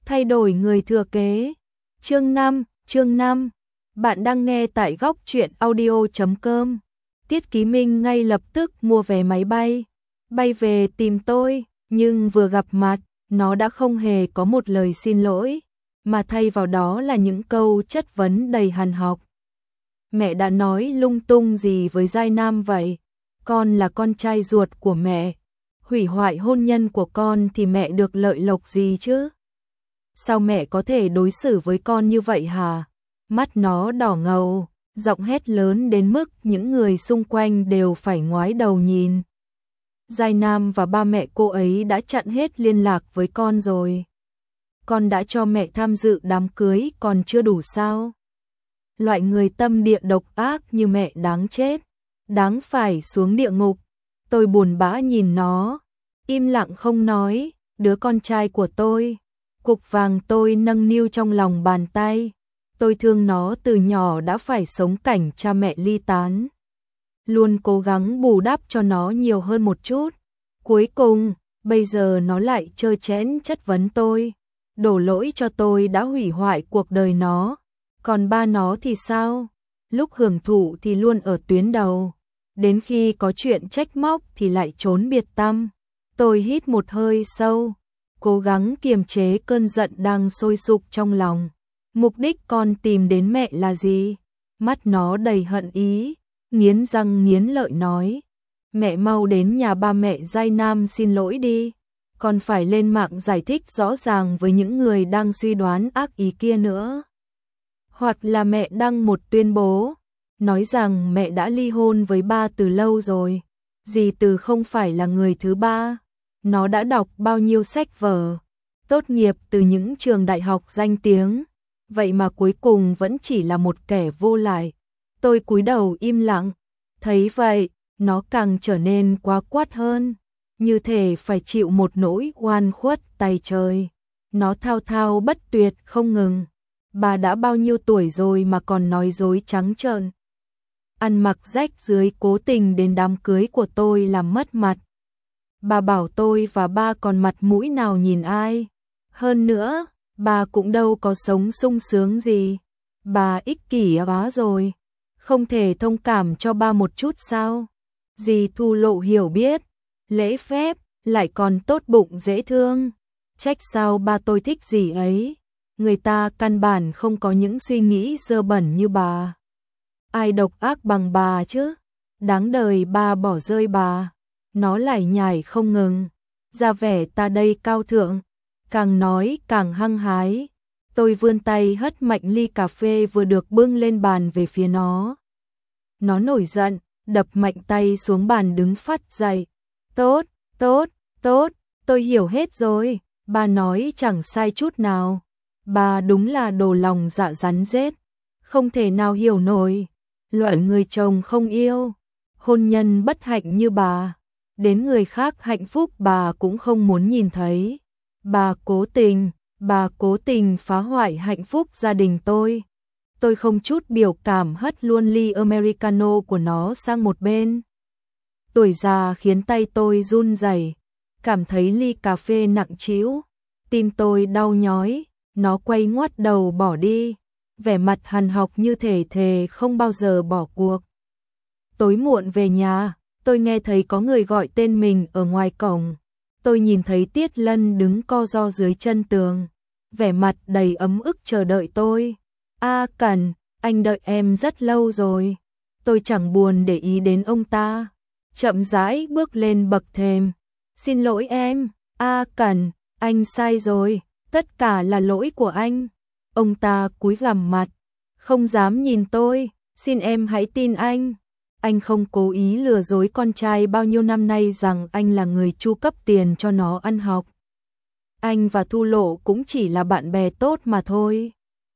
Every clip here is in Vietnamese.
Thay đổi người thừa kế. Chương 5. Bạn đang nghe tại góc truyện audio.com. Tiết Ký Minh ngay lập tức mua vé máy bay, bay về tìm tôi, nhưng vừa gặp mặt, nó đã không hề có một lời xin lỗi, mà thay vào đó là những câu chất vấn đầy hằn học. Mẹ đã nói lung tung gì với Giai Nam vậy? Con là con trai ruột của mẹ, hủy hoại hôn nhân của con thì mẹ được lợi lộc gì chứ? Sao mẹ có thể đối xử với con như vậy hả? Mắt nó đỏ ngầu, giọng hét lớn đến mức những người xung quanh đều phải ngoái đầu nhìn. Giai Nam và ba mẹ cô ấy đã chặn hết liên lạc với con rồi. Con đã cho mẹ tham dự đám cưới còn chưa đủ sao? Loại người tâm địa độc ác như mẹ đáng chết, đáng phải xuống địa ngục. Tôi buồn bã nhìn nó, im lặng không nói. Đứa con trai của tôi, cục vàng tôi nâng niu trong lòng bàn tay. Tôi thương nó từ nhỏ đã phải sống cảnh cha mẹ ly tán, luôn cố gắng bù đắp cho nó nhiều hơn một chút. Cuối cùng, bây giờ nó lại trơ trẽn chất vấn tôi, đổ lỗi cho tôi đã hủy hoại cuộc đời nó. Còn ba nó thì sao? Lúc hưởng thụ thì luôn ở tuyến đầu, đến khi có chuyện trách móc thì lại trốn biệt tăm. Tôi hít một hơi sâu, cố gắng kiềm chế cơn giận đang sôi sục trong lòng. Mục đích con tìm đến mẹ là gì? Mắt nó đầy hận ý, nghiến răng nghiến lợi nói. Mẹ mau đến nhà ba mẹ Giai Nam xin lỗi đi. Còn phải lên mạng giải thích rõ ràng với những người đang suy đoán ác ý kia nữa. Hoặc là mẹ đăng một tuyên bố, nói rằng mẹ đã ly hôn với ba từ lâu rồi. Dì Từ không phải là người thứ ba. Nó đã đọc bao nhiêu sách vở, tốt nghiệp từ những trường đại học danh tiếng, vậy mà cuối cùng vẫn chỉ là một kẻ vô lại. Tôi cúi đầu im lặng, thấy vậy, nó càng trở nên quá quát hơn, như thể phải chịu một nỗi oan khuất tày trời. Nó thao thao bất tuyệt không ngừng. Bà đã bao nhiêu tuổi rồi mà còn nói dối trắng trợn. Ăn mặc rách rưới cố tình đến đám cưới của tôi làm mất mặt. Bà bảo tôi và ba còn mặt mũi nào nhìn ai. Hơn nữa, bà cũng đâu có sống sung sướng gì. Bà ích kỷ quá rồi. Không thể thông cảm cho ba một chút sao? Dì Thu lộ hiểu biết, lễ phép, lại còn tốt bụng dễ thương. Trách sao ba tôi thích dì ấy. Người ta căn bản không có những suy nghĩ dơ bẩn như bà. Ai độc ác bằng bà chứ? Đáng đời ba bỏ rơi bà. Nó lải nhải không ngừng, ra vẻ ta đây cao thượng, càng nói càng hăng hái. Tôi vươn tay hất mạnh ly cà phê vừa được bưng lên bàn về phía nó. Nó nổi giận, đập mạnh tay xuống bàn đứng phắt dậy. Tốt, tốt, tốt, tôi hiểu hết rồi, bà nói chẳng sai chút nào. Bà đúng là đồ lòng dạ rắn rết, không thể nào hiểu nổi. Loại người chồng không yêu, hôn nhân bất hạnh như bà. Đến người khác hạnh phúc bà cũng không muốn nhìn thấy. Bà cố tình phá hoại hạnh phúc gia đình tôi. Tôi không chút biểu cảm hất luôn ly Americano của nó sang một bên. Tuổi già khiến tay tôi run rẩy, cảm thấy ly cà phê nặng trĩu, tim tôi đau nhói. Nó quay ngoắt đầu bỏ đi, vẻ mặt hằn học như thể thề không bao giờ bỏ cuộc. Tối muộn về nhà, tôi nghe thấy có người gọi tên mình ở ngoài cổng. Tôi nhìn thấy Tiết Lân đứng co ro dưới chân tường, vẻ mặt đầy ấm ức chờ đợi tôi. A Cẩn, anh đợi em rất lâu rồi. Tôi chẳng buồn để ý đến ông ta, chậm rãi bước lên bậc thềm. Xin lỗi em, A Cẩn, anh sai rồi, tất cả là lỗi của anh. Ông ta cúi gằm mặt, không dám nhìn tôi. Xin em hãy tin anh. Anh không cố ý lừa dối con trai bao nhiêu năm nay rằng anh là người chu cấp tiền cho nó ăn học. Anh và Thu Lộ cũng chỉ là bạn bè tốt mà thôi.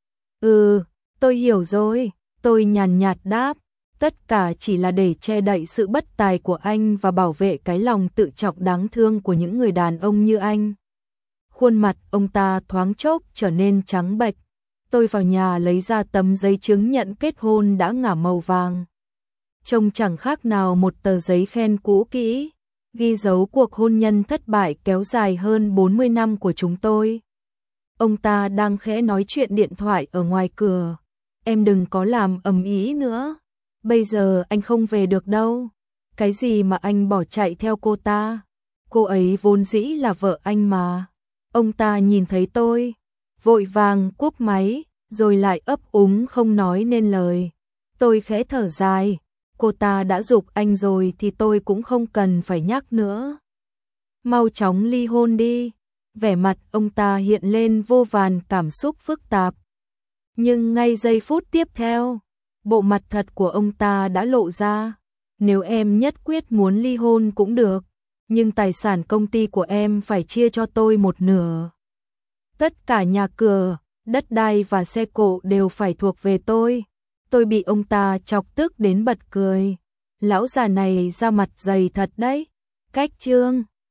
Tôi hiểu rồi, tôi nhàn nhạt đáp. Tất cả chỉ là để che đậy sự bất tài của anh và bảo vệ cái lòng tự trọng đáng thương của những người đàn ông như anh. Khuôn mặt ông ta thoáng chốc trở nên trắng bệch. Tôi vào nhà lấy ra tấm giấy chứng nhận kết hôn đã ngả màu vàng. Trông chẳng khác nào một tờ giấy khen cũ kỹ, ghi dấu cuộc hôn nhân thất bại kéo dài hơn 40 năm của chúng tôi. Ông ta đang khẽ nói chuyện điện thoại ở ngoài cửa. Em đừng có làm ầm ĩ nữa. Bây giờ anh không về được đâu. Cái gì mà anh bỏ chạy theo cô ta? Cô ấy vốn dĩ là vợ anh mà. Ông ta nhìn thấy tôi, vội vàng cúp máy, rồi lại ấp úng không nói nên lời. Tôi khẽ thở dài, cô ta đã giục anh rồi thì tôi cũng không cần phải nhắc nữa. Mau chóng ly hôn đi. Vẻ mặt ông ta hiện lên vô vàn cảm xúc phức tạp. Nhưng ngay giây phút tiếp theo, bộ mặt thật của ông ta đã lộ ra. Nếu em nhất quyết muốn ly hôn cũng được, nhưng tài sản công ty của em phải chia cho tôi một nửa. Tất cả nhà cửa, đất đai và xe cộ đều phải thuộc về tôi. Tôi bị ông ta chọc tức đến bật cười. Lão già này ra mặt dày thật đấy. Cách chương